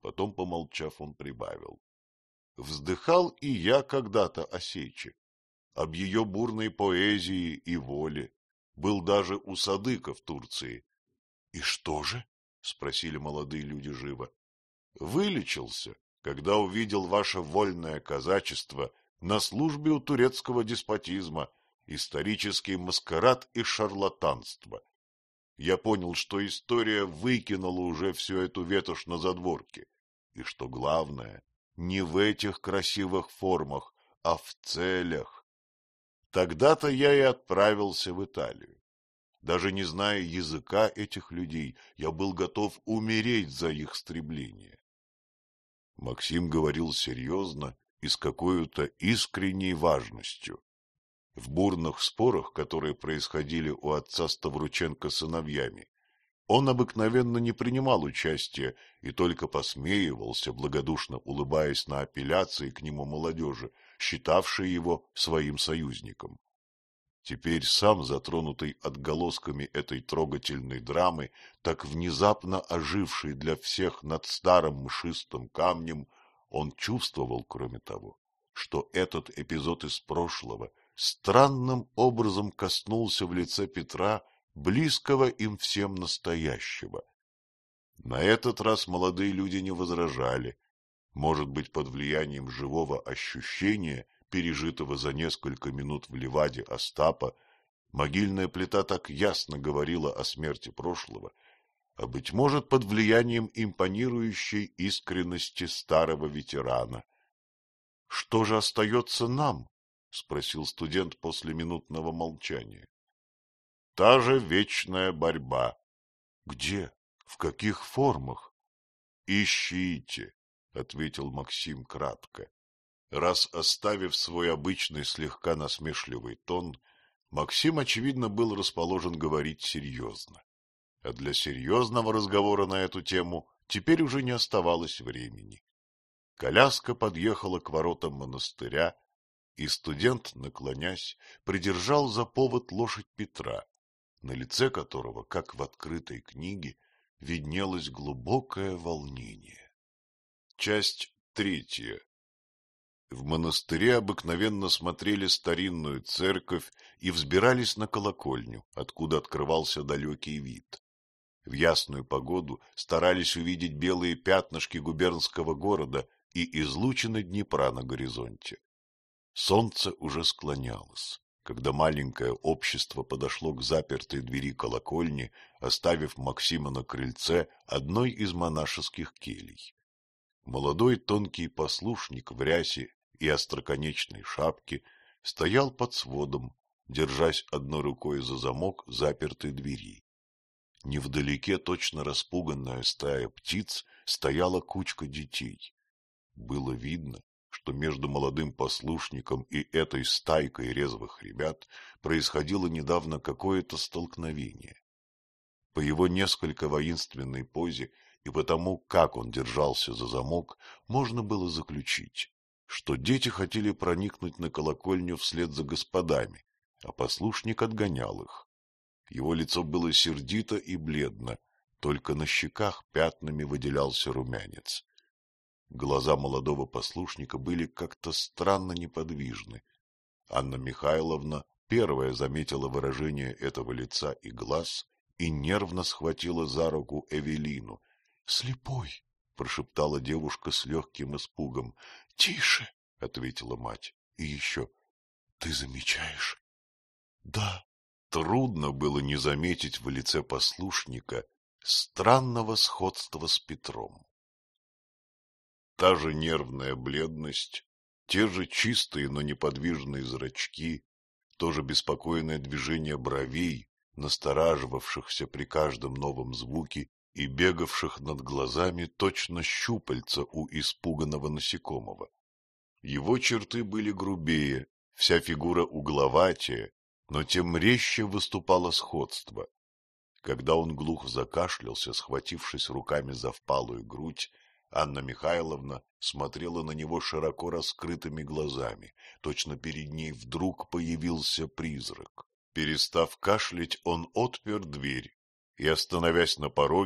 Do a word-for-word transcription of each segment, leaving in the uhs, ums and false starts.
Потом, помолчав, он прибавил: вздыхал и я когда-то о Сечи, об ее бурной поэзии и воле. Был даже у Садыка в Турции. — И что же? — спросили молодые люди живо. — Вылечился, когда увидел ваше вольное казачество на службе у турецкого деспотизма, исторический маскарад и шарлатанство. Я понял, что история выкинула уже всю эту ветошь на задворки, и что главное не в этих красивых формах, а в целях. Тогда-то я и отправился в Италию. Даже не зная языка этих людей, я был готов умереть за их стремление. Максим говорил серьезно и с какой-то искренней важностью. В бурных спорах, которые происходили у отца Ставрученко с сыновьями, он обыкновенно не принимал участия и только посмеивался, благодушно улыбаясь на апелляции к нему молодежи, считавшей его своим союзником. Теперь сам, затронутый отголосками этой трогательной драмы, так внезапно оживший для всех над старым мшистым камнем, он чувствовал, кроме того, что этот эпизод из прошлого странным образом коснулся в лице Петра близкого им всем настоящего. На этот раз молодые люди не возражали, может быть, под влиянием живого ощущения, пережитого за несколько минут в Ливаде Остапа. Могильная плита так ясно говорила о смерти прошлого, а, быть может, под влиянием импонирующей искренности старого ветерана. — Что же остается нам? — спросил студент после минутного молчания. — Та же вечная борьба. — Где? В каких формах? — Ищите, — ответил Максим кратко. Раз оставив свой обычный слегка насмешливый тон, Максим, очевидно, был расположен говорить серьезно. А для серьезного разговора на эту тему теперь уже не оставалось времени. Коляска подъехала к воротам монастыря, и студент, наклонясь, придержал за повод лошадь Петра, на лице которого, как в открытой книге, виднелось глубокое волнение. Часть третья. В монастыре обыкновенно смотрели старинную церковь и взбирались на колокольню, откуда открывался далекий вид. В ясную погоду старались увидеть белые пятнышки губернского города и излучины Днепра на горизонте. Солнце уже склонялось, когда маленькое общество подошло к запертой двери колокольни, оставив Максима на крыльце одной из монашеских келий. Молодой тонкий послушник в рясе и остроконечной шапке стоял под сводом, держась одной рукой за замок запертой двери. Невдалеке, точно распуганная стая птиц, стояла кучка детей. Было видно, что между молодым послушником и этой стайкой резвых ребят происходило недавно какое-то столкновение. По его несколько воинственной позе и потому, как он держался за замок, можно было заключить, что дети хотели проникнуть на колокольню вслед за господами, а послушник отгонял их. Его лицо было сердито и бледно, только на щеках пятнами выделялся румянец. Глаза молодого послушника были как-то странно неподвижны. Анна Михайловна первая заметила выражение этого лица и глаз и нервно схватила за руку Эвелину. — Слепой! — прошептала девушка с легким испугом. — Тише! — ответила мать. — И еще. — Ты замечаешь? — Да. Трудно было не заметить в лице послушника странного сходства с Петром. Та же нервная бледность, те же чистые, но неподвижные зрачки, то же беспокойное движение бровей, настораживавшихся при каждом новом звуке и бегавших над глазами точно щупальца у испуганного насекомого. Его черты были грубее, вся фигура угловатее, но тем резче выступало сходство. Когда он глухо закашлялся, схватившись руками за впалую грудь, Анна Михайловна смотрела на него широко раскрытыми глазами, точно перед ней вдруг появился призрак. Перестав кашлять, он отпер дверь и, остановясь на пороге,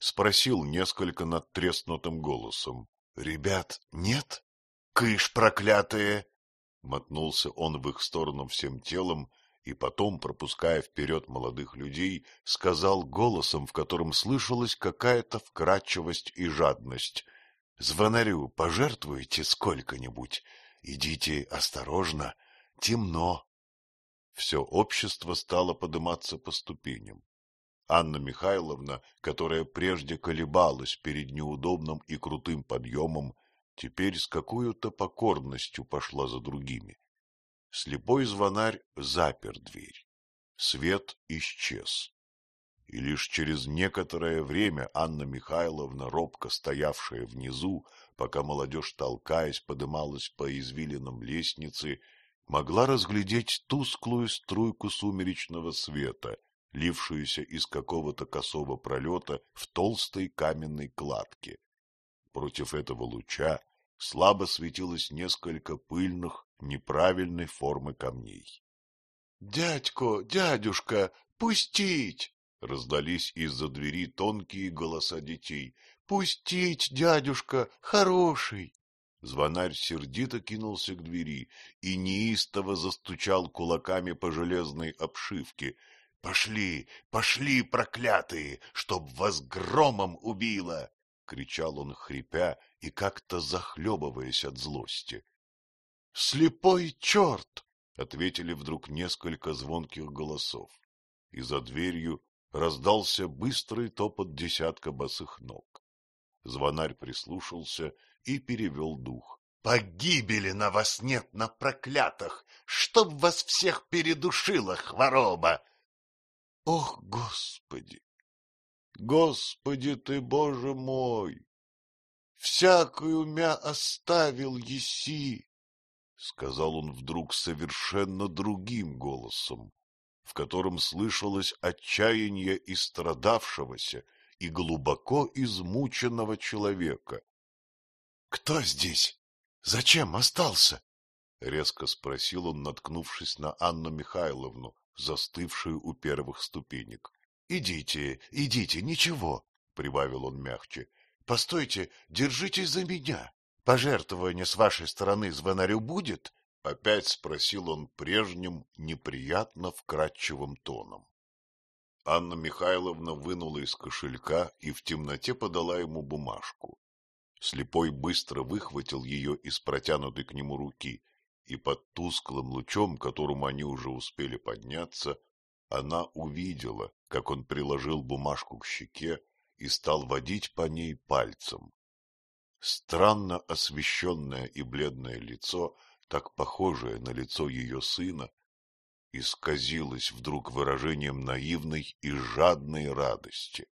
спросил несколько надтреснутым голосом. — Ребят нет? — Кыш, проклятые! Мотнулся он в их сторону всем телом и потом, пропуская вперед молодых людей, сказал голосом, в котором слышалась какая-то вкрадчивость и жадность: — Звонарю пожертвуете сколько-нибудь? Идите осторожно, темно. Все общество стало подниматься по ступеням. Анна Михайловна, которая прежде колебалась перед неудобным и крутым подъемом, теперь с какой-то покорностью пошла за другими. Слепой звонарь запер дверь. Свет исчез. И лишь через некоторое время Анна Михайловна, робко стоявшая внизу, пока молодежь, толкаясь, подымалась по извилинам лестницы, могла разглядеть тусклую струйку сумеречного света, лившуюся из какого-то косого пролета в толстой каменной кладке. Против этого луча слабо светилось несколько пыльных, неправильной формы камней. — Дядько, дядюшка, пустить! — раздались из-за двери тонкие голоса детей. — Пустить, дядюшка, хороший! Звонарь сердито кинулся к двери и неистово застучал кулаками по железной обшивке. — Пошли, пошли, проклятые, чтоб вас громом убило! — кричал он, хрипя и как-то захлебываясь от злости. — Слепой черт! — ответили вдруг несколько звонких голосов, и за дверью раздался быстрый топот десятка босых ног. Звонарь прислушался и перевел дух. — Погибели на вас нет, на проклятых! Чтоб вас всех передушила хвороба! — Ох, Господи! Господи ты, Боже мой! Всякую мя оставил еси! — сказал он вдруг совершенно другим голосом, в котором слышалось отчаяние истрадавшегося и глубоко измученного человека. — Кто здесь? Зачем остался? — резко спросил он, наткнувшись на Анну Михайловну, застывшую у первых ступенек. — Идите, идите, ничего, — прибавил он мягче. — Постойте, держитесь за меня. Пожертвование с вашей стороны звонарю будет? — опять спросил он прежним, неприятно вкрадчивым тоном. Анна Михайловна вынула из кошелька и в темноте подала ему бумажку. Слепой быстро выхватил ее из протянутой к нему руки, и под тусклым лучом, к которому они уже успели подняться, она увидела, как он приложил бумажку к щеке и стал водить по ней пальцем. Странно освещенное и бледное лицо, так похожее на лицо ее сына, исказилось вдруг выражением наивной и жадной радости.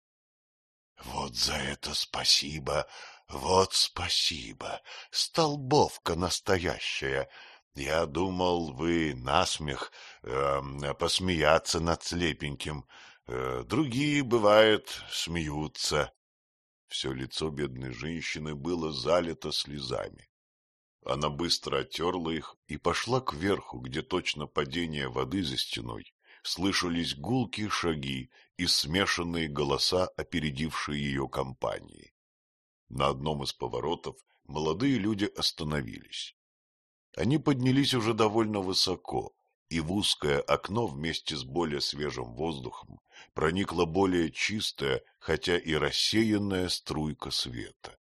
— Вот за это спасибо, вот спасибо, столбовка настоящая! Я думал, вы насмех э, посмеяться над слепеньким, э, другие, бывает, смеются. Все лицо бедной женщины было залито слезами. Она быстро оттерла их и пошла кверху, где точно падение воды за стеной слышались гулкие шаги и смешанные голоса, опередившие ее компании. На одном из поворотов молодые люди остановились. Они поднялись уже довольно высоко, и в узкое окно вместе с более свежим воздухом проникла более чистая, хотя и рассеянная струйка света.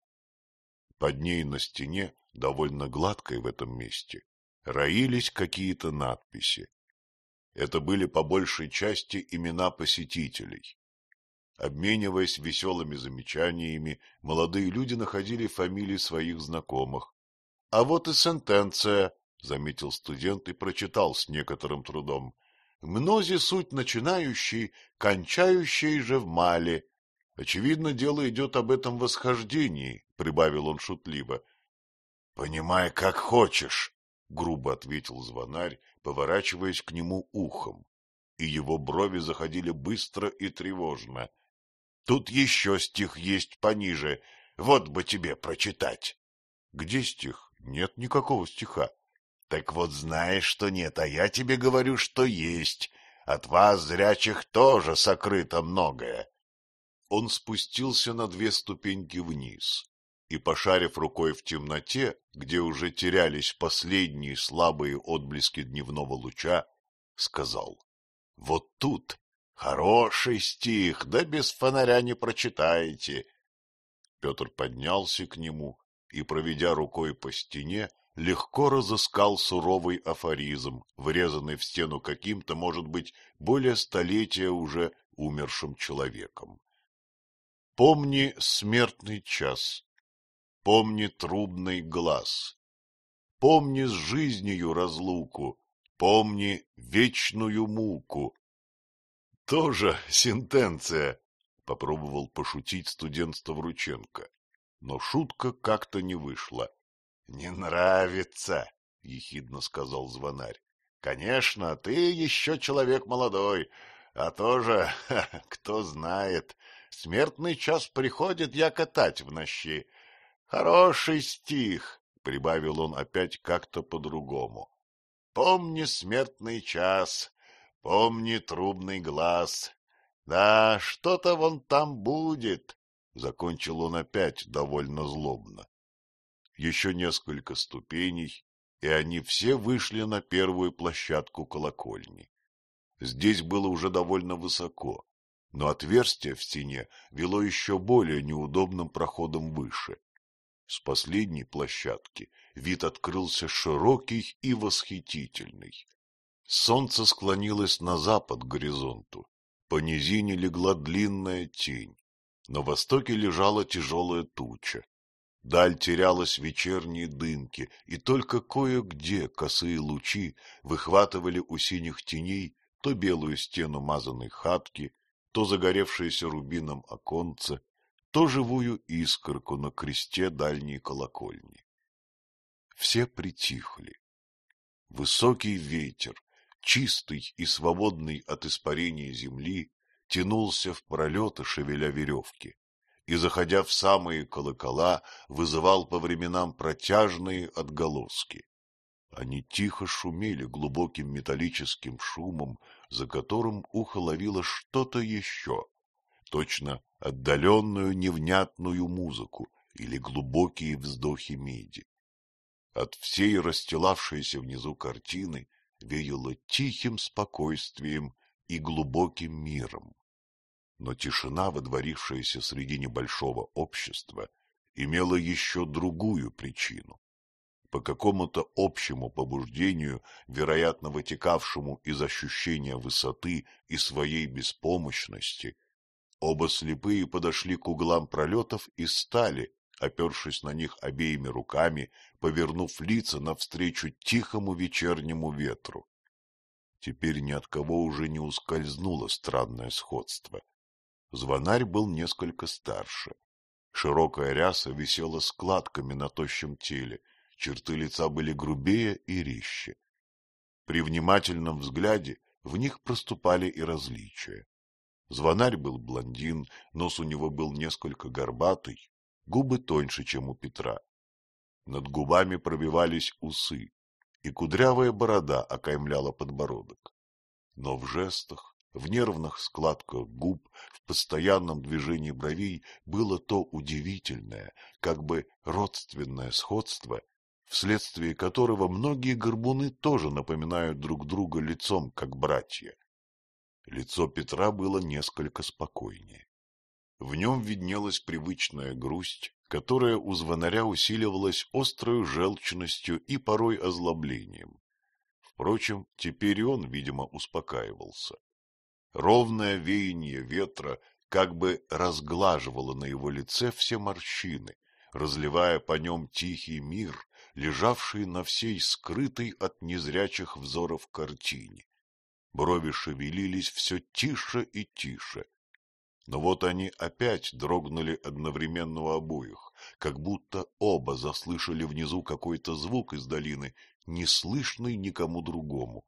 Под ней на стене, довольно гладкой в этом месте, роились какие-то надписи. Это были по большей части имена посетителей. Обмениваясь веселыми замечаниями, молодые люди находили фамилии своих знакомых. — А вот и сентенция, — заметил студент и прочитал с некоторым трудом. — Мнози суть начинающий, кончающий же в мале. Очевидно, дело идет об этом восхождении, — прибавил он шутливо. — Понимай, как хочешь, — грубо ответил звонарь, поворачиваясь к нему ухом, и его брови заходили быстро и тревожно. — Тут еще стих есть пониже, вот бы тебе прочитать. — Где стих? Нет никакого стиха. — Так вот знаешь, что нет, а я тебе говорю, что есть. От вас, зрячих, тоже сокрыто многое. он спустился на две ступеньки вниз и, пошарив рукой в темноте, где уже терялись последние слабые отблески дневного луча, сказал: — Вот тут хороший стих, да без фонаря не прочитаете. Петр поднялся к нему и, проведя рукой по стене, легко разыскал суровый афоризм, врезанный в стену каким-то, может быть, более столетия уже умершим человеком. Помни смертный час, помни трубный глас, помни с жизнью разлуку, помни вечную муку. Тоже сентенция, — попробовал пошутить студент Ставрученко, но шутка как-то не вышла. — Не нравится, — ехидно сказал звонарь. — Конечно, ты еще человек молодой, а тоже, ха, кто знает, смертный час приходит я катать в нощи. Хороший стих, — прибавил он опять как-то по-другому. Помни смертный час, помни трубный глаз. Да, что-то вон там будет, — закончил он опять довольно злобно. Еще несколько ступеней, и они все вышли на первую площадку колокольни. Здесь было уже довольно высоко, но отверстие в стене вело еще более неудобным проходом выше. С последней площадки вид открылся широкий и восхитительный. Солнце склонилось на запад к горизонту, по низине легла длинная тень, на востоке лежала тяжелая туча. Даль терялась в вечерней дымке, и только кое-где косые лучи выхватывали у синих теней то белую стену мазаной хатки, то загоревшееся рубином оконце, то живую искорку на кресте дальней колокольни. Все притихли. Высокий ветер, чистый и свободный от испарения земли, тянулся в пролеты, шевеля веревки, и, заходя в самые колокола, вызывал по временам протяжные отголоски. Они тихо шумели глубоким металлическим шумом, за которым ухо ловило что-то еще, точно отдаленную невнятную музыку или глубокие вздохи меди. От всей расстилавшейся внизу картины веяло тихим спокойствием и глубоким миром. Но тишина, водворившаяся среди небольшого общества, имела еще другую причину. По какому-то общему побуждению, вероятно, вытекавшему из ощущения высоты и своей беспомощности, оба слепые подошли к углам пролетов и стали, опершись на них обеими руками, повернув лица навстречу тихому вечернему ветру. Теперь ни от кого уже не ускользнуло странное сходство. Звонарь был несколько старше. Широкая ряса висела складками на тощем теле, черты лица были грубее и резче. При внимательном взгляде в них проступали и различия. Звонарь был блондин, нос у него был несколько горбатый, губы тоньше, чем у Петра. Над губами пробивались усы, и кудрявая борода окаймляла подбородок. Но в жестах, в нервных складках губ, в постоянном движении бровей было то удивительное, как бы родственное сходство, вследствие которого многие горбуны тоже напоминают друг друга лицом, как братья. Лицо Петра было несколько спокойнее. В нем виднелась привычная грусть, которая у звонаря усиливалась острою желчностью и порой озлоблением. Впрочем, теперь и он, видимо, успокаивался. Ровное веяние ветра как бы разглаживало на его лице все морщины, разливая по нем тихий мир, лежавший на всей скрытой от незрячих взоров картине. Брови шевелились все тише и тише. Но вот они опять дрогнули одновременно у обоих, как будто оба заслышали внизу какой-то звук из долины, не слышный никому другому.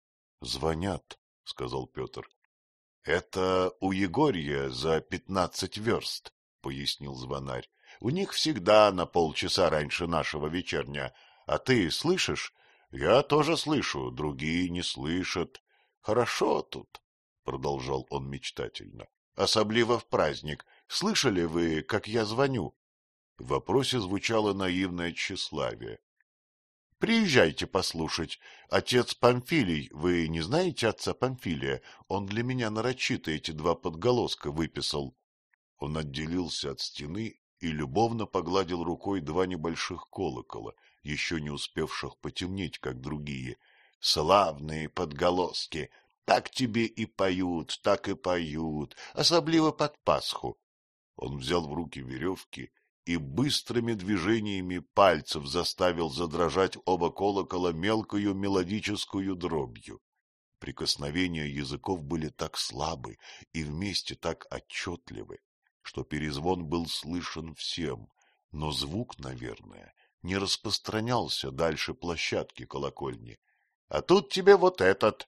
— Звонят, — сказал Петр. — Это у Егорья за пятнадцать верст, — пояснил звонарь. — У них всегда на полчаса раньше нашего вечерня. А ты слышишь? Я тоже слышу, другие не слышат. Хорошо тут, — продолжал он мечтательно. особливо в праздник. Слышали вы, как я звоню? В вопросе звучало наивное тщеславие. — Приезжайте послушать. Отец Памфилий, вы не знаете отца Памфилия? Он для меня нарочито эти два подголоска выписал. Он отделился от стены и любовно погладил рукой два небольших колокола, еще не успевших потемнеть, как другие. — Славные подголоски! Так тебе и поют, так и поют, особливо под Пасху. Он взял в руки веревки и быстрыми движениями пальцев заставил задрожать оба колокола мелкою мелодическую дробью. Прикосновения языков были так слабы и вместе так отчетливы, что перезвон был слышен всем, но звук, наверное, не распространялся дальше площадки колокольни. — А тут тебе вот этот...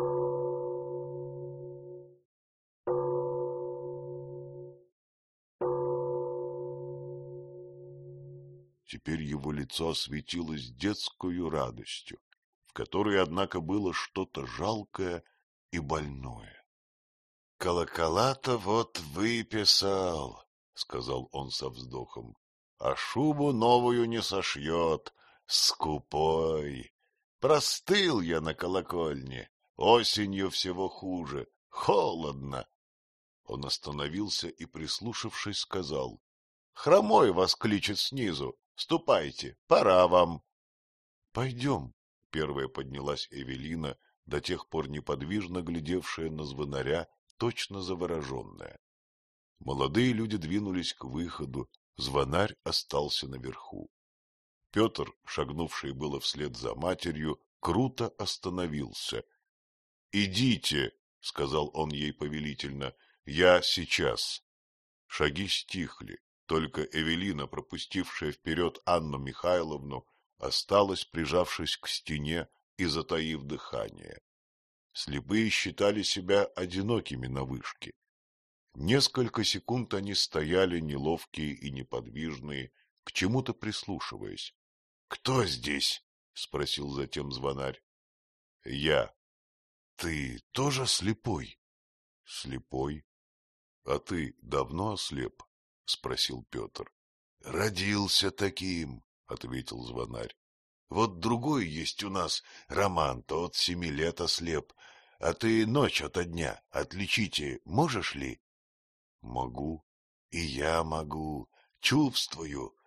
Теперь его лицо осветилось детскою радостью, в которой, однако, было что-то жалкое и больное. — Колокола-то вот выписал, — сказал он со вздохом, — а шубу новую не сошьет, скупой. Простыл я на колокольне, осенью всего хуже, холодно. Он остановился и, прислушавшись, сказал: — Хромой вас кличет снизу. Ступайте, пора вам. — Пойдем. Первая поднялась Эвелина, до тех пор неподвижно глядевшая на звонаря, точно завороженная. Молодые люди двинулись к выходу, звонарь остался наверху. Петр, шагнувший было вслед за матерью, круто остановился. — Идите, — сказал он ей повелительно, — я сейчас. Шаги стихли. Только Эвелина, пропустившая вперед Анну Михайловну, осталась, прижавшись к стене и затаив дыхание. Слепые считали себя одинокими на вышке. Несколько секунд они стояли, неловкие и неподвижные, к чему-то прислушиваясь. — Кто здесь? — спросил затем звонарь. — Я. — Ты тоже слепой? — Слепой. — А ты давно ослеп? — спросил Петр. — Родился таким, — ответил звонарь. — Вот другой есть у нас, Роман, тот семи лет ослеп. А ты ночь ото дня отличите можешь ли? — Могу. — И я могу. Чувствую.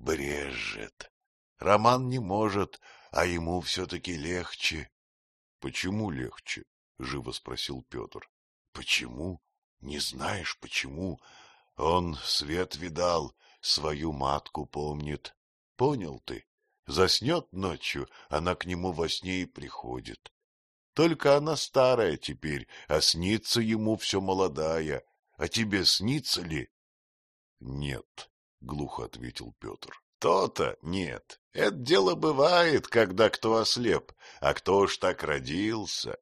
Брежет. Роман не может, а ему все-таки легче. — Почему легче? — живо спросил Петр. — Почему? Не знаешь, почему? Он свет видал, свою матку помнит. Понял ты? Заснет ночью, она к нему во сне и приходит. Только она старая теперь, а снится ему все молодая. А тебе снится ли? — Нет, — глухо ответил Петр. — То-то нет. Это дело бывает, когда кто ослеп, а кто ж так родился.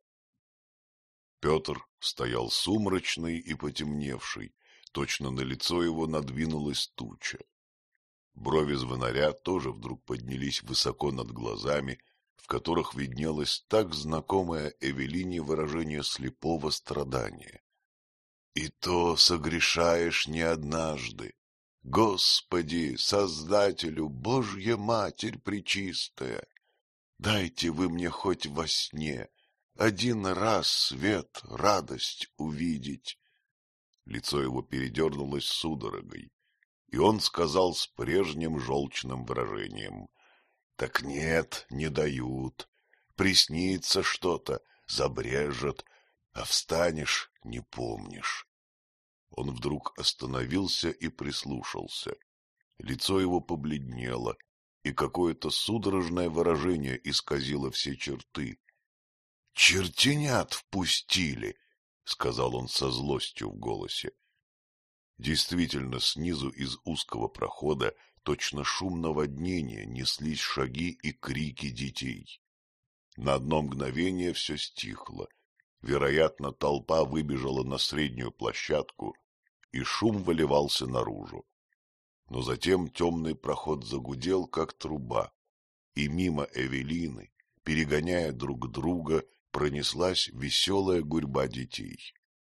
Петр стоял сумрачный и потемневший, точно на лицо его надвинулась туча. Брови звонаря тоже вдруг поднялись высоко над глазами, в которых виднелось так знакомое Эвелине выражение слепого страдания. — И то согрешаешь не однажды. Господи, Создателю, Божья Матерь Пречистая, дайте вы мне хоть во сне один раз свет, радость увидеть. Лицо его передернулось судорогой, и он сказал с прежним желчным выражением: — Так нет, не дают. Приснится что-то, забрежет, а встанешь — не помнишь. Он вдруг остановился и прислушался. Лицо его побледнело, и какое-то судорожное выражение исказило все черты. — Чертенят впустили! — сказал он со злостью в голосе. Действительно, снизу из узкого прохода, точно шум наводнения, неслись шаги и крики детей. На одно мгновение все стихло. Вероятно, толпа выбежала на среднюю площадку, и шум выливался наружу. Но затем темный проход загудел, как труба, и мимо Эвелины, перегоняя друг друга, пронеслась веселая гурьба детей.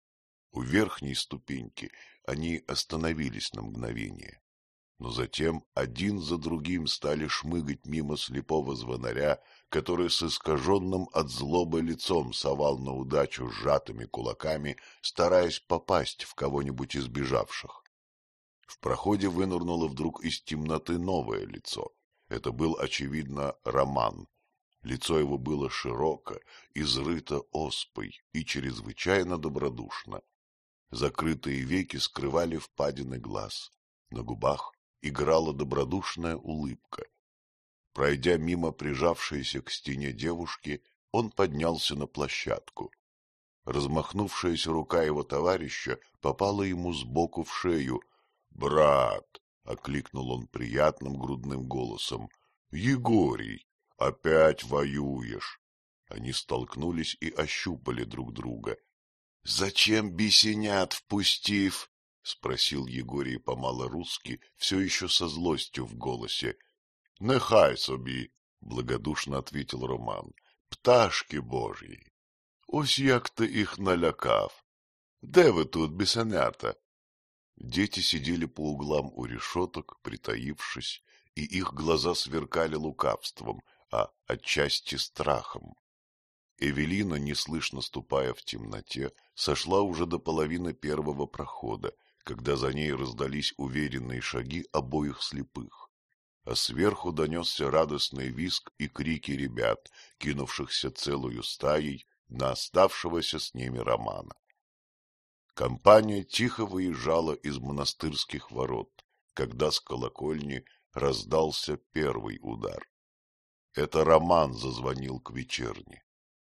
У верхней ступеньки они остановились на мгновение, но затем один за другим стали шмыгать мимо слепого звонаря, который с искаженным от злобы лицом совал на удачу сжатыми кулаками, стараясь попасть в кого-нибудь из бежавших. В проходе вынырнуло вдруг из темноты новое лицо. Это был, очевидно, Роман. Лицо его было широко, изрыто оспой и чрезвычайно добродушно. Закрытые веки скрывали впадины глаз. На губах играла добродушная улыбка. Пройдя мимо прижавшейся к стене девушки, он поднялся на площадку. Размахнувшаяся рука его товарища попала ему сбоку в шею. — Брат! — окликнул он приятным грудным голосом. — Егорий! Опять воюешь! Они столкнулись и ощупали друг друга. — Зачем бесенят впустив? — спросил Егорий по-малорусски, все еще со злостью в голосе. — Нехай собі, — благодушно ответил Роман. — Пташки божьи! Ось як ти їх налякав. Де ви тут, бесенята? Дети сидели по углам у решеток, притаившись, и их глаза сверкали лукавством, а отчасти страхом. Эвелина, неслышно ступая в темноте, сошла уже до половины первого прохода, когда за ней раздались уверенные шаги обоих слепых. А сверху донесся радостный визг и крики ребят, кинувшихся целую стаей на оставшегося с ними Романа. Компания тихо выезжала из монастырских ворот, когда с колокольни раздался первый удар. Это Роман зазвонил к вечерне.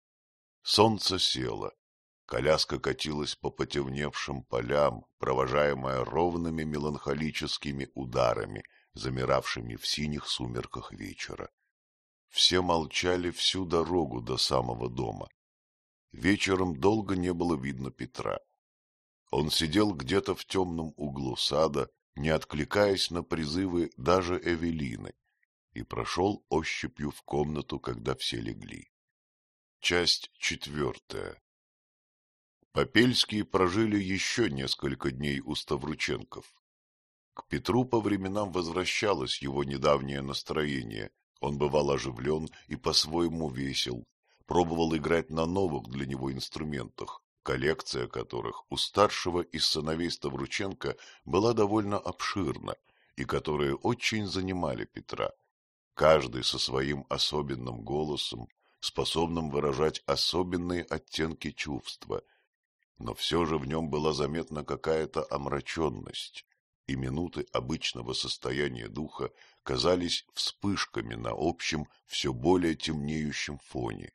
Солнце село, коляска катилась по потемневшим полям, провожаемая ровными меланхолическими ударами, замиравшими в синих сумерках вечера. Все молчали всю дорогу до самого дома. Вечером долго не было видно Петра. Он сидел где-то в темном углу сада, не откликаясь на призывы даже Эвелины, и прошел ощупью в комнату, когда все легли. Часть четвертая. Попельские прожили еще несколько дней у Ставрученков. К Петру по временам возвращалось его недавнее настроение. Он бывал оживлен и по-своему весел, пробовал играть на новых для него инструментах, коллекция которых у старшего из сыновей Ставрученко была довольно обширна и которые очень занимали Петра, каждый со своим особенным голосом, способным выражать особенные оттенки чувства, но все же в нем была заметна какая-то омраченность, и минуты обычного состояния духа казались вспышками на общем, все более темнеющем фоне.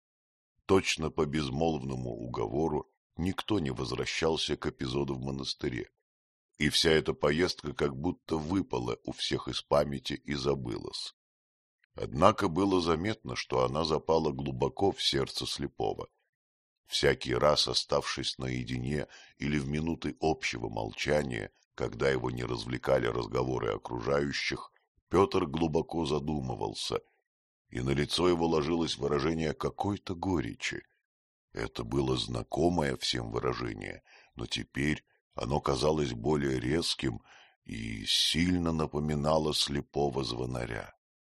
Точно по безмолвному уговору никто не возвращался к эпизоду в монастыре, и вся эта поездка как будто выпала у всех из памяти и забылась. Однако было заметно, что она запала глубоко в сердце слепого. Всякий раз, оставшись наедине или в минуты общего молчания, когда его не развлекали разговоры окружающих, Петр глубоко задумывался, и на лицо его ложилось выражение какой-то горечи. Это было знакомое всем выражение, но теперь оно казалось более резким и сильно напоминало слепого звонаря.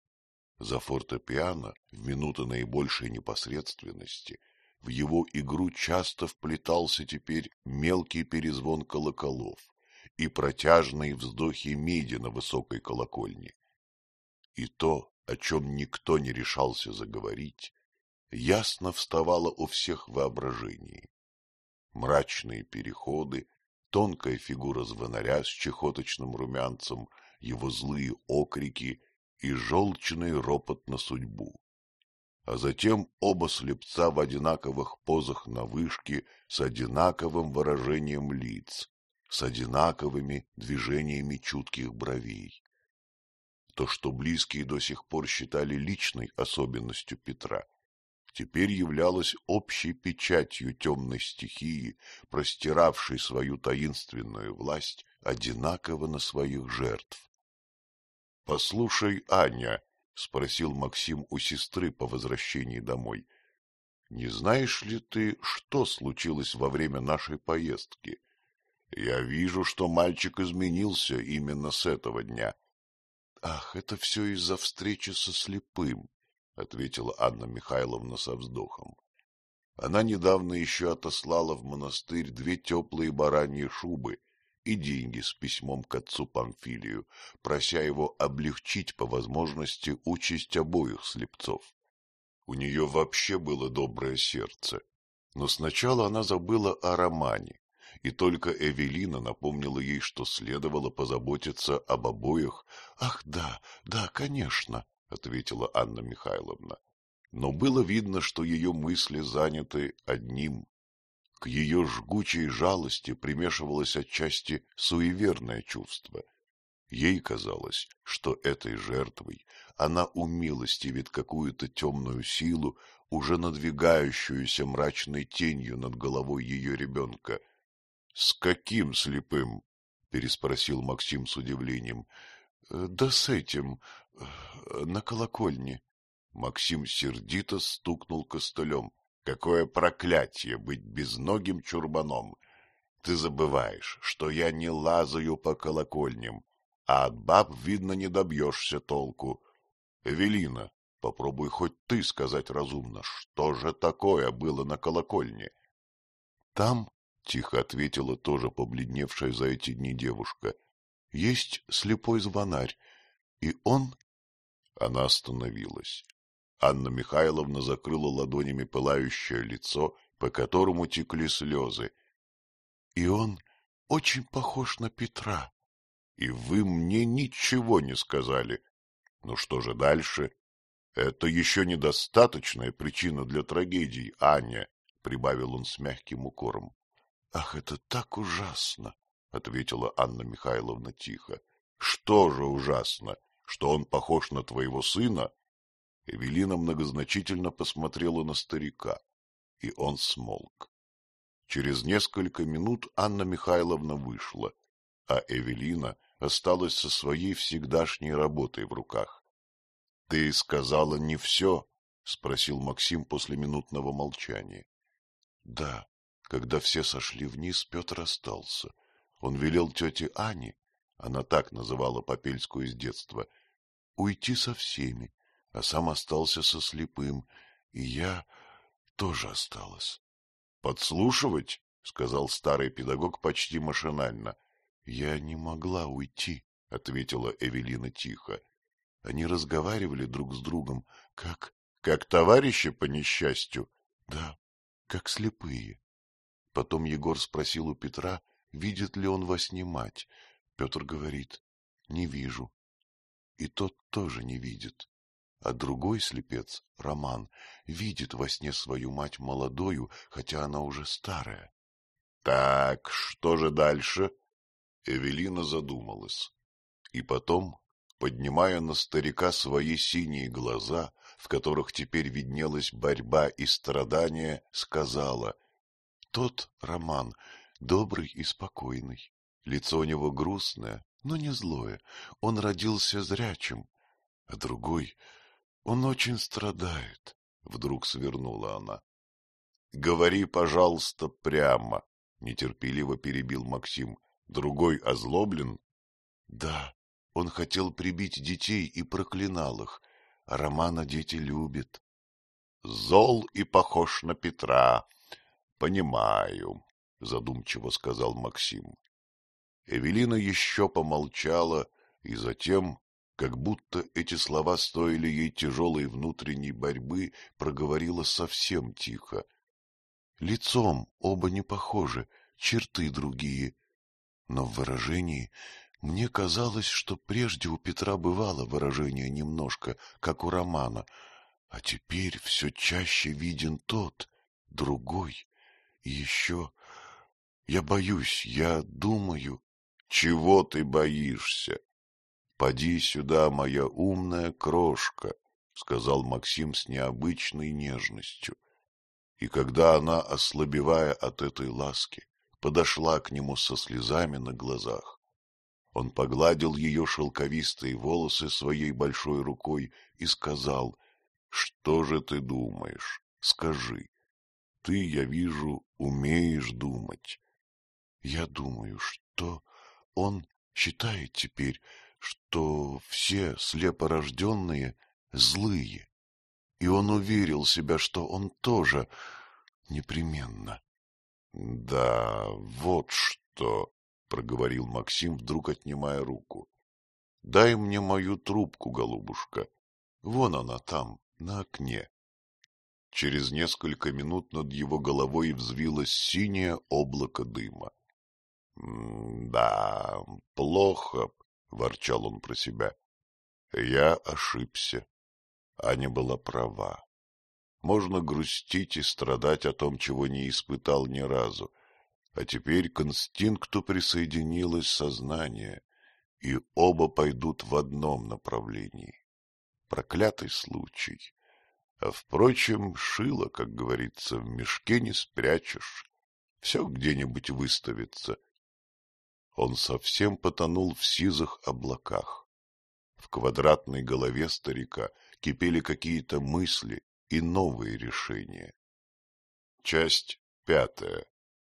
За фортепиано, в минуты наибольшей непосредственности, в его игру часто вплетался теперь мелкий перезвон колоколов и протяжные вздохи меди на высокой колокольне. И то, о чем никто не решался заговорить, ясно вставало у всех в воображении. Мрачные переходы, тонкая фигура звонаря с чехоточным румянцем, его злые окрики и желчный ропот на судьбу. А затем оба слепца в одинаковых позах на вышке с одинаковым выражением лиц, с одинаковыми движениями чутких бровей. То, что близкие до сих пор считали личной особенностью Петра, теперь являлось общей печатью темной стихии, простиравшей свою таинственную власть одинаково на своих жертв. — Послушай, Аня, — спросил Максим у сестры по возвращении домой, — не знаешь ли ты, что случилось во время нашей поездки? Я вижу, что мальчик изменился именно с этого дня. — Ах, это все из-за встречи со слепым, — ответила Анна Михайловна со вздохом. Она недавно еще отослала в монастырь две теплые бараньи шубы и деньги с письмом к отцу Памфилию, прося его облегчить по возможности участь обоих слепцов. У нее вообще было доброе сердце, но сначала она забыла о романе, и только Эвелина напомнила ей, что следовало позаботиться об обоих. — Ах, да, да, конечно, — ответила Анна Михайловна. Но было видно, что ее мысли заняты одним. К ее жгучей жалости примешивалось отчасти суеверное чувство. Ей казалось, что этой жертвой она умилостивит какую-то темную силу, уже надвигающуюся мрачной тенью над головой ее ребенка. — С каким слепым? — переспросил Максим с удивлением. — Да с этим, на колокольне. Максим сердито стукнул костылем. — Какое проклятие быть безногим чурбаном! Ты забываешь, что я не лазаю по колокольням, а от баб, видно, не добьешься толку. Эвелина, попробуй хоть ты сказать разумно, что же такое было на колокольне? — Там, — тихо ответила тоже побледневшая за эти дни девушка, — есть слепой звонарь, и он... Она остановилась. Анна Михайловна закрыла ладонями пылающее лицо, по которому текли слезы. — И он очень похож на Петра. — И вы мне ничего не сказали. Ну что же дальше? — Это еще недостаточная причина для трагедий, Аня, — прибавил он с мягким укором. — Ах, это так ужасно, — ответила Анна Михайловна тихо. — Что же ужасно? Что он похож на твоего сына? Эвелина многозначительно посмотрела на старика, и он смолк. Через несколько минут Анна Михайловна вышла, а Эвелина осталась со своей всегдашней работой в руках. — Ты сказала не все? — спросил Максим после минутного молчания. — Да, когда все сошли вниз, Петр остался. Он велел тете Ане, она так называла Попельскую с детства, уйти со всеми, а сам остался со слепым, и я тоже осталась. — Подслушивать? — сказал старый педагог почти машинально. — Я не могла уйти, — ответила Эвелина тихо. Они разговаривали друг с другом, как... — Как товарищи по несчастью? — Да, как слепые. Потом Егор спросил у Петра, видит ли он во сне мать. Петр говорит: — Не вижу. И тот тоже не видит. А другой слепец, Роман, видит во сне свою мать молодою, хотя она уже старая. — Так, что же дальше? Эвелина задумалась. И потом, поднимая на старика свои синие глаза, в которых теперь виднелась борьба и страдание, сказала: — Тот Роман добрый и спокойный. Лицо у него грустное, но не злое. Он родился зрячим. А другой... Он очень страдает, — вдруг свернула она. — Говори, пожалуйста, прямо, — нетерпеливо перебил Максим. — Другой озлоблен? — Да, он хотел прибить детей и проклинал их, а Романа дети любят. — Зол и похож на Петра. — Понимаю, — задумчиво сказал Максим. Эвелина еще помолчала, и затем, как будто эти слова стоили ей тяжелой внутренней борьбы, проговорила совсем тихо. Лицом оба не похожи, черты другие. Но в выражении мне казалось, что прежде у Петра бывало выражение немножко, как у Романа, а теперь все чаще виден тот, другой. И еще я боюсь, я думаю... Чего ты боишься? — Поди сюда, моя умная крошка, — сказал Максим с необычной нежностью. И когда она, ослабевая от этой ласки, подошла к нему со слезами на глазах, он погладил ее шелковистые волосы своей большой рукой и сказал: — Что же ты думаешь? Скажи, ты, я вижу, умеешь думать. Я думаю, что он считает теперь, что все слепорожденные злые, и он уверил себя, что он тоже непременно. — Да, вот что, — проговорил Максим, вдруг отнимая руку. — Дай мне мою трубку, голубушка. Вон она там, на окне. Через несколько минут над его головой взвилось синее облако дыма. — Да, плохо, — ворчал он про себя. Я ошибся. Аня была права. Можно грустить и страдать о том, чего не испытал ни разу. А теперь к инстинкту присоединилось сознание, и оба пойдут в одном направлении. Проклятый случай. А, впрочем, шило, как говорится, в мешке не спрячешь. Все где-нибудь выставится. Он совсем потонул в сизых облаках. В квадратной голове старика кипели какие-то мысли и новые решения. Часть пятая.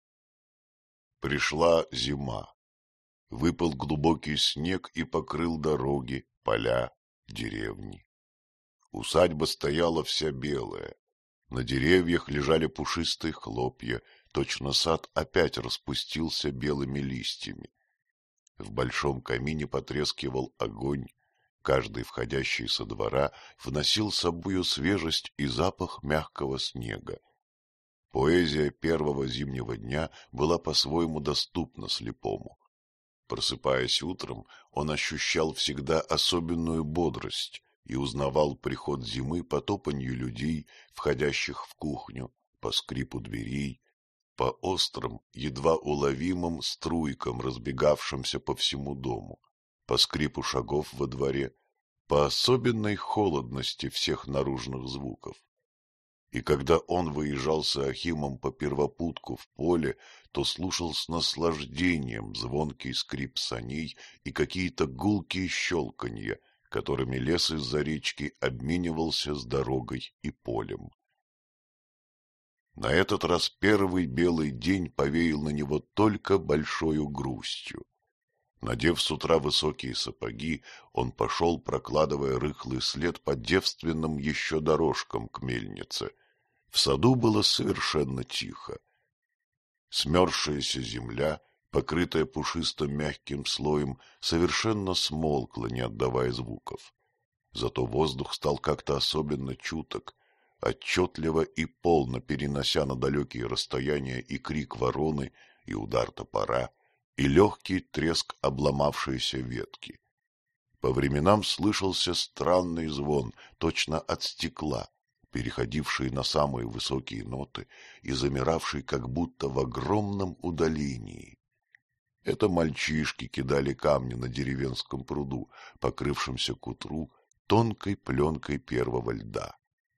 Пришла зима. Выпал глубокий снег и покрыл дороги, поля, деревни. Усадьба стояла вся белая. На деревьях лежали пушистые хлопья, точно сад опять распустился белыми листьями. В большом камине потрескивал огонь. Каждый, входящий со двора, вносил с собою свежесть и запах мягкого снега. Поэзия первого зимнего дня была по-своему доступна слепому. Просыпаясь утром, он ощущал всегда особенную бодрость и узнавал приход зимы по топанью людей, входящих в кухню, по скрипу дверей, по острым, едва уловимым струйкам, разбегавшимся по всему дому, по скрипу шагов во дворе, по особенной холодности всех наружных звуков. И когда он выезжал с Ахимом по первопутку в поле, то слушал с наслаждением звонкий скрип саней и какие-то гулкие щелканья, которыми лес из-за речки обменивался с дорогой и полем. На этот раз первый белый день повеял на него только большою грустью. Надев с утра высокие сапоги, он пошел, прокладывая рыхлый след по девственным еще дорожкам к мельнице. В саду было совершенно тихо. Смерзшаяся земля, покрытая пушистым мягким слоем, совершенно смолкла, не отдавая звуков. Зато воздух стал как-то особенно чуток, отчетливо и полно перенося на далекие расстояния и крик вороны, и удар топора, и легкий треск обломавшейся ветки. По временам слышался странный звон, точно от стекла, переходивший на самые высокие ноты и замиравший как будто в огромном удалении. Это мальчишки кидали камни на деревенском пруду, покрывшемся к утру тонкой пленкой первого льда.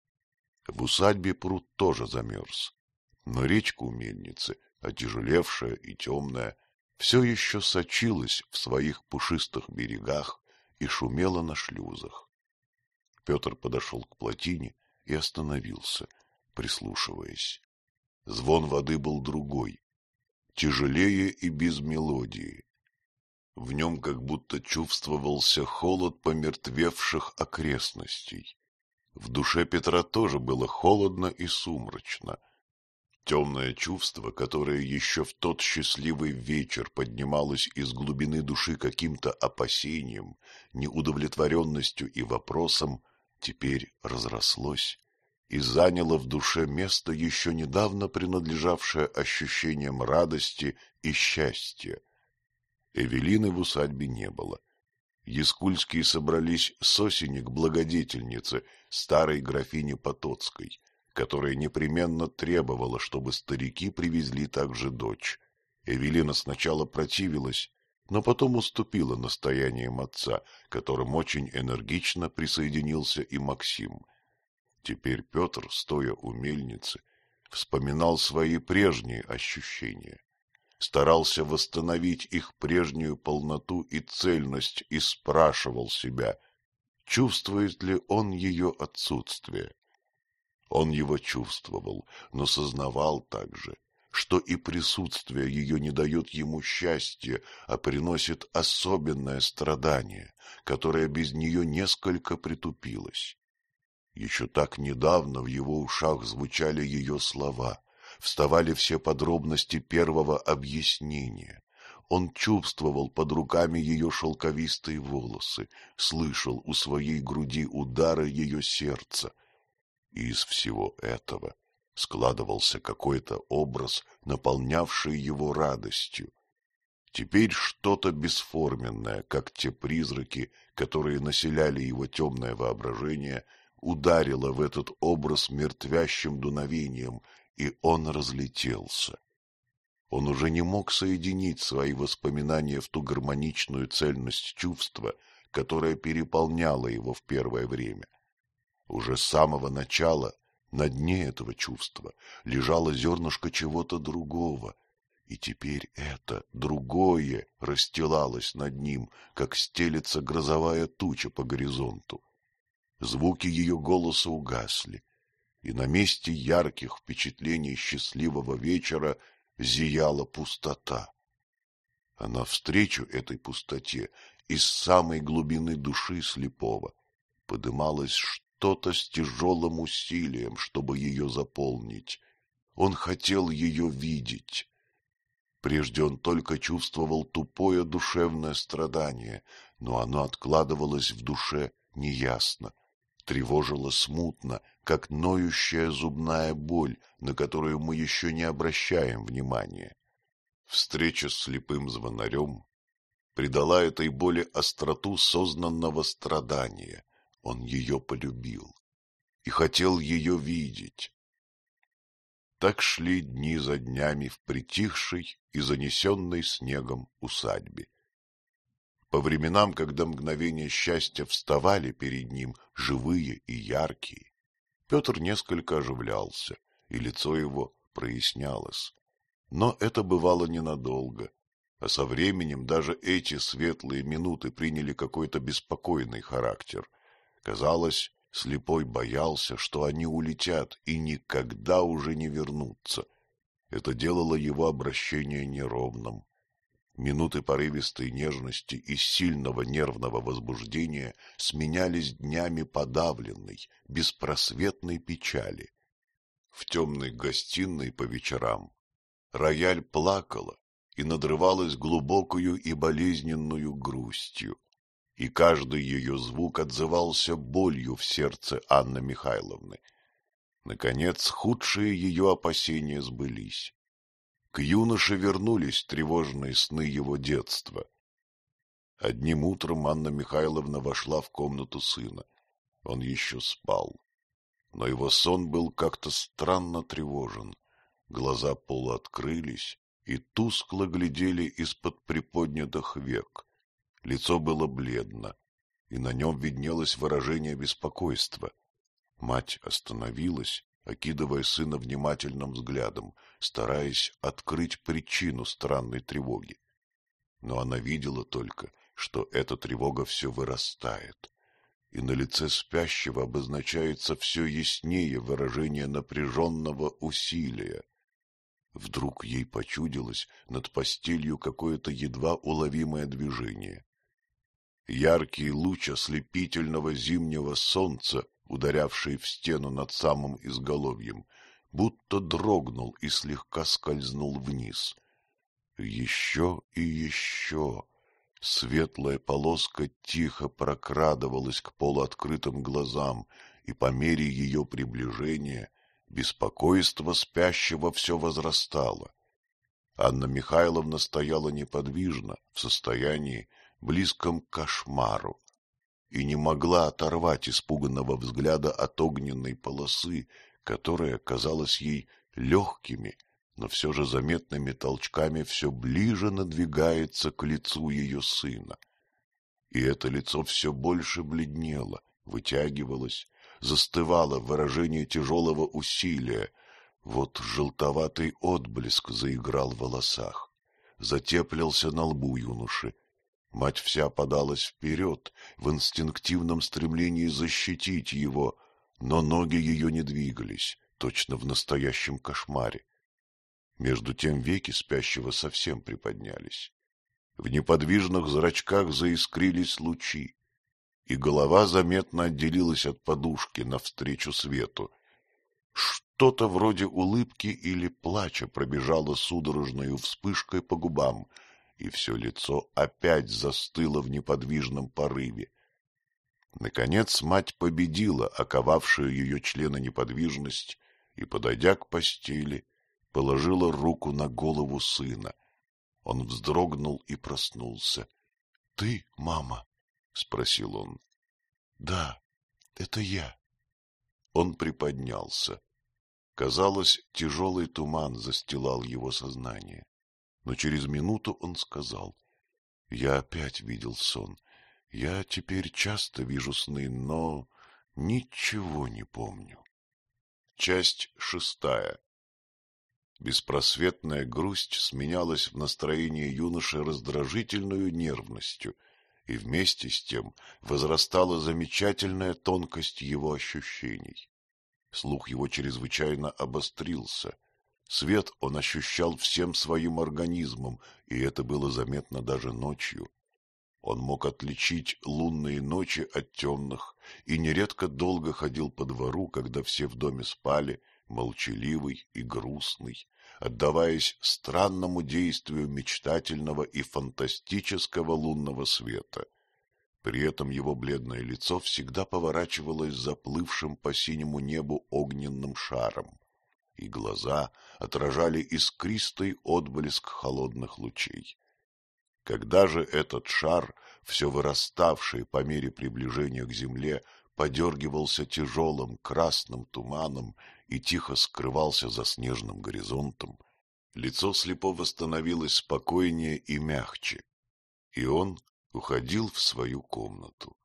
В усадьбе пруд тоже замерз, но речка у мельницы, отяжелевшая и темная, все еще сочилась в своих пушистых берегах и шумела на шлюзах. Петр подошел к плотине и остановился, прислушиваясь. Звон воды был другой, тяжелее и без мелодии. В нем как будто чувствовался холод помертвевших окрестностей. В душе Петра тоже было холодно и сумрачно. Темное чувство, которое еще в тот счастливый вечер поднималось из глубины души каким-то опасением, неудовлетворенностью и вопросом, теперь разрослось и заняло в душе место, еще недавно принадлежавшее ощущениям радости и счастья. Эвелины в усадьбе не было. Яскульские собрались с осени к благодетельнице, старой графине Потоцкой, которая непременно требовала, чтобы старики привезли также дочь. Эвелина сначала противилась, но потом уступила настояниям отца, которым очень энергично присоединился и Максим. Теперь Петр, стоя у мельницы, вспоминал свои прежние ощущения, старался восстановить их прежнюю полноту и цельность и спрашивал себя, чувствует ли он ее отсутствие. Он его чувствовал, но сознавал также, что и присутствие ее не дает ему счастья, а приносит особенное страдание, которое без нее несколько притупилось. Еще так недавно в его ушах звучали ее слова, вставали все подробности первого объяснения. Он чувствовал под руками ее шелковистые волосы, слышал у своей груди удары ее сердца. И из всего этого складывался какой-то образ, наполнявший его радостью. Теперь что-то бесформенное, как те призраки, которые населяли его темное воображение, ударило в этот образ мертвящим дуновением, и он разлетелся. Он уже не мог соединить свои воспоминания в ту гармоничную цельность чувства, которая переполняла его в первое время. Уже с самого начала на дне этого чувства лежало зернышко чего-то другого, и теперь это другое расстилалось над ним, как стелется грозовая туча по горизонту. Звуки ее голоса угасли, и на месте ярких впечатлений счастливого вечера зияла пустота. А навстречу этой пустоте из самой глубины души слепого подымалось что-то с тяжелым усилием, чтобы ее заполнить. Он хотел ее видеть. Прежде он только чувствовал тупое душевное страдание, но оно откладывалось в душе неясно, тревожило смутно, как ноющая зубная боль, на которую мы еще не обращаем внимания. Встреча с слепым звонарем придала этой боли остроту сознанного страдания. Он ее полюбил и хотел ее видеть. Так шли дни за днями в притихшей и занесенной снегом усадьбе. По временам, когда мгновения счастья вставали перед ним, живые и яркие, Петр несколько оживлялся, и лицо его прояснялось. Но это бывало ненадолго, а со временем даже эти светлые минуты приняли какой-то беспокойный характер. Казалось, слепой боялся, что они улетят и никогда уже не вернутся. Это делало его обращение неровным. Минуты порывистой нежности и сильного нервного возбуждения сменялись днями подавленной, беспросветной печали. В темной гостиной по вечерам рояль плакала и надрывалась глубокую и болезненную грустью, и каждый ее звук отзывался болью в сердце Анны Михайловны. Наконец, худшие ее опасения сбылись. К юноше вернулись тревожные сны его детства. Одним утром Анна Михайловна вошла в комнату сына. Он еще спал, но его сон был как-то странно тревожен. Глаза полуоткрылись и тускло глядели из-под приподнятых век. Лицо было бледно, и на нем виднелось выражение беспокойства. Мать остановилась, окидывая сына внимательным взглядом, стараясь открыть причину странной тревоги. Но она видела только, что эта тревога все вырастает, и на лице спящего обозначается все яснее выражение напряженного усилия. Вдруг ей почудилось над постелью какое-то едва уловимое движение. Яркий луч ослепительного зимнего солнца, ударявший в стену над самым изголовьем, будто дрогнул и слегка скользнул вниз. Еще и еще светлая полоска тихо прокрадывалась к полуоткрытым глазам, и по мере ее приближения беспокойство спящего все возрастало. Анна Михайловна стояла неподвижно, в состоянии, близком к кошмару, и не могла оторвать испуганного взгляда от огненной полосы, которая казалась ей легкими, но все же заметными толчками все ближе надвигается к лицу ее сына. И это лицо все больше бледнело, вытягивалось, застывало в выражении тяжелого усилия. Вот желтоватый отблеск заиграл в волосах, затеплился на лбу юноши. Мать вся подалась вперед в инстинктивном стремлении защитить его, но ноги ее не двигались, точно в настоящем кошмаре. Между тем веки спящего совсем приподнялись. В неподвижных зрачках заискрились лучи, и голова заметно отделилась от подушки навстречу свету. Что-то вроде улыбки или плача пробежало судорожною вспышкой по губам, и все лицо опять застыло в неподвижном порыве. Наконец мать победила оковавшую ее члена неподвижность и, подойдя к постели, положила руку на голову сына. Он вздрогнул и проснулся. — Ты, мама? — спросил он. — Да, это я. Он приподнялся. Казалось, тяжелый туман застилал его сознание. Но через минуту он сказал: — Я опять видел сон. Я теперь часто вижу сны, но ничего не помню. Часть шестая. Беспросветная грусть сменялась в настроении юноши раздражительную нервностью, и вместе с тем возрастала замечательная тонкость его ощущений. Слух его чрезвычайно обострился. Свет он ощущал всем своим организмом, и это было заметно даже ночью. Он мог отличить лунные ночи от темных и нередко долго ходил по двору, когда все в доме спали, молчаливый и грустный, отдаваясь странному действию мечтательного и фантастического лунного света. При этом его бледное лицо всегда поворачивалось заплывшим по синему небу огненным шаром, и глаза отражали искристый отблеск холодных лучей. Когда же этот шар, все выраставший по мере приближения к земле, подергивался тяжелым красным туманом и тихо скрывался за снежным горизонтом, лицо слепого становилось спокойнее и мягче, и он уходил в свою комнату.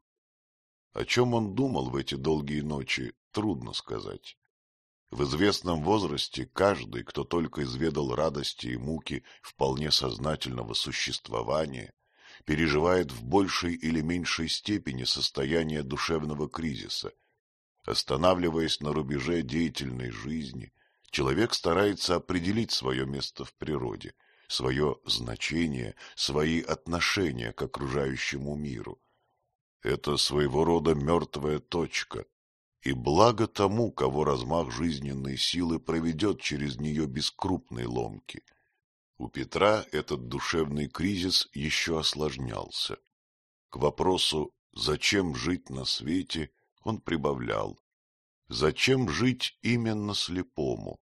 О чем он думал в эти долгие ночи, трудно сказать. В известном возрасте каждый, кто только изведал радости и муки вполне сознательного существования, переживает в большей или меньшей степени состояние душевного кризиса. Останавливаясь на рубеже деятельной жизни, человек старается определить свое место в природе, свое значение, свои отношения к окружающему миру. Это своего рода мертвая точка, и благо тому, кого размах жизненной силы проведет через нее без крупной ломки. У Петра этот душевный кризис еще осложнялся. К вопросу «зачем жить на свете?» он прибавлял: «Зачем жить именно слепому?»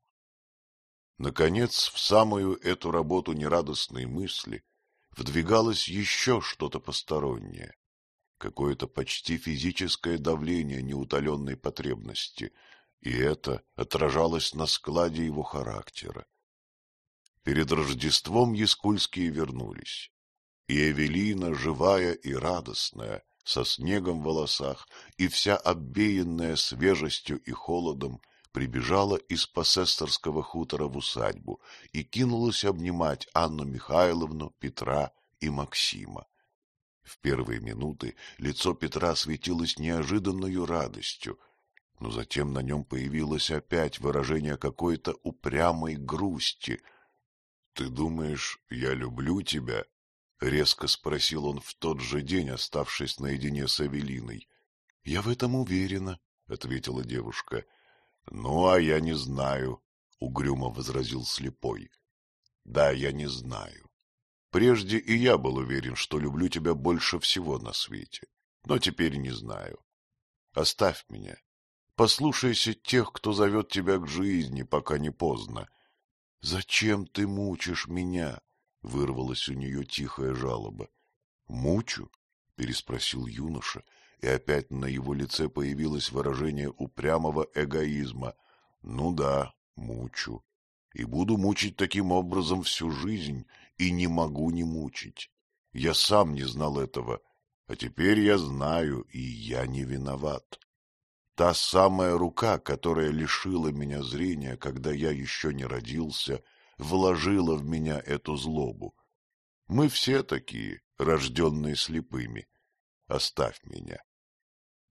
Наконец, в самую эту работу нерадостной мысли вдвигалось еще что-то постороннее, какое-то почти физическое давление неутоленной потребности, и это отражалось на складе его характера. Перед Рождеством Яскульские вернулись, и Эвелина, живая и радостная, со снегом в волосах и вся обвеянная свежестью и холодом, прибежала из Посесторского хутора в усадьбу и кинулась обнимать Анну Михайловну, Петра и Максима. В первые минуты лицо Петра светилось неожиданною радостью, но затем на нем появилось опять выражение какой-то упрямой грусти. — Ты думаешь, я люблю тебя? — резко спросил он в тот же день, оставшись наедине с Эвелиной. — Я в этом уверена, — ответила девушка. — Ну, а я не знаю, — угрюмо возразил слепой. — Да, я не знаю. Прежде и я был уверен, что люблю тебя больше всего на свете, но теперь не знаю. Оставь меня. Послушайся тех, кто зовет тебя к жизни, пока не поздно. — Зачем ты мучишь меня? — вырвалась у нее тихая жалоба. — Мучу? — переспросил юноша, и опять на его лице появилось выражение упрямого эгоизма. — Ну да, мучу. И буду мучить таким образом всю жизнь, и не могу не мучить. Я сам не знал этого, а теперь я знаю, и я не виноват. Та самая рука, которая лишила меня зрения, когда я еще не родился, вложила в меня эту злобу. Мы все такие, рожденные слепыми. Оставь меня.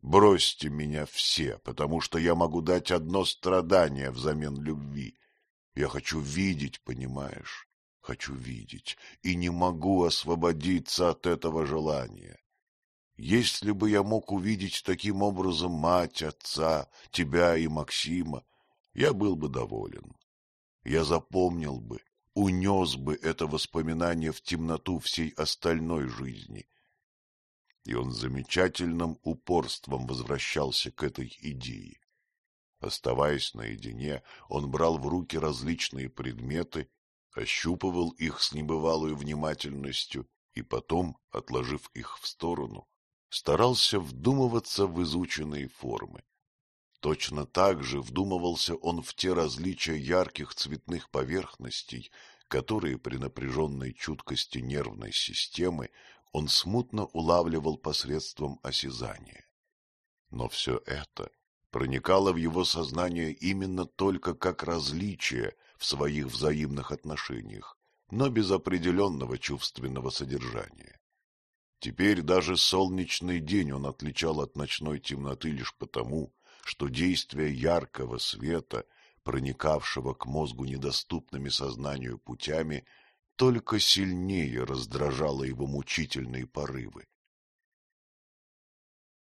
Бросьте меня все, потому что я могу дать одно страдание взамен любви. Я хочу видеть, понимаешь? Хочу видеть, и не могу освободиться от этого желания. Если бы я мог увидеть таким образом мать, отца, тебя и Максима, я был бы доволен. Я запомнил бы, унес бы это воспоминание в темноту всей остальной жизни. И он с замечательным упорством возвращался к этой идее. Оставаясь наедине, он брал в руки различные предметы, ощупывал их с небывалой внимательностью и потом, отложив их в сторону, старался вдумываться в изученные формы. Точно так же вдумывался он в те различия ярких цветных поверхностей, которые при напряженной чуткости нервной системы он смутно улавливал посредством осязания. Но все это проникало в его сознание именно только как различие в своих взаимных отношениях, но без определенного чувственного содержания. Теперь даже солнечный день он отличал от ночной темноты лишь потому, что действие яркого света, проникавшего к мозгу недоступными сознанию путями, только сильнее раздражало его мучительные порывы.